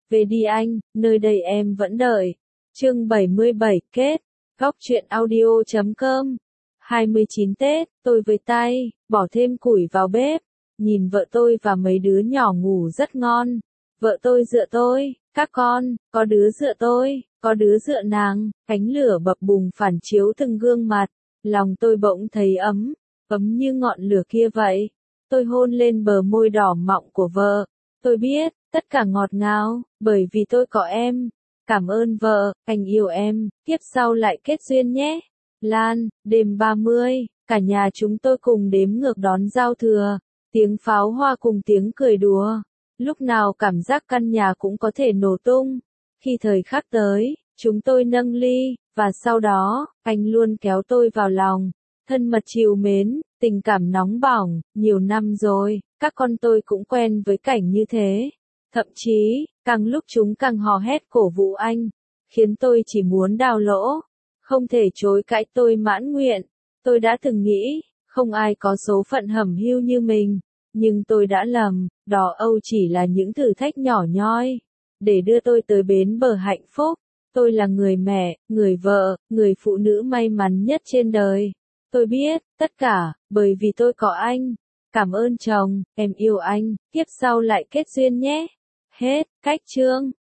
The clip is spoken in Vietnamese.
Về đi anh, nơi đây em vẫn đợi. Chương 77 kết. Góc truyện audio.com 29 Tết, tôi với tay, bỏ thêm củi vào bếp. Nhìn vợ tôi và mấy đứa nhỏ ngủ rất ngon. Vợ tôi dựa tôi, các con, có đứa dựa tôi, có đứa dựa nàng. Ánh lửa bập bùng phản chiếu từng gương mặt. Lòng tôi bỗng thấy ấm, ấm như ngọn lửa kia vậy. Tôi hôn lên bờ môi đỏ mọng của vợ. Tôi biết, tất cả ngọt ngào, bởi vì tôi có em. Cảm ơn vợ, anh yêu em, tiếp sau lại kết duyên nhé. Lan, đêm 30, cả nhà chúng tôi cùng đếm ngược đón giao thừa. Tiếng pháo hoa cùng tiếng cười đùa. Lúc nào cảm giác căn nhà cũng có thể nổ tung. Khi thời khắc tới, chúng tôi nâng ly, và sau đó, anh luôn kéo tôi vào lòng. Thân mật trìu mến, tình cảm nóng bỏng, nhiều năm rồi, các con tôi cũng quen với cảnh như thế. Thậm chí, càng lúc chúng càng hò hét cổ vũ anh, khiến tôi chỉ muốn đào lỗ. Không thể chối cãi tôi mãn nguyện. Tôi đã từng nghĩ, không ai có số phận hẩm hiu như mình. Nhưng tôi đã lầm, đó Âu chỉ là những thử thách nhỏ nhoi. Để đưa tôi tới bến bờ hạnh phúc. Tôi là người mẹ, người vợ, người phụ nữ may mắn nhất trên đời. Tôi biết, tất cả, bởi vì tôi có anh. Cảm ơn chồng, em yêu anh, tiếp sau lại kết duyên nhé. Hết, cách chương.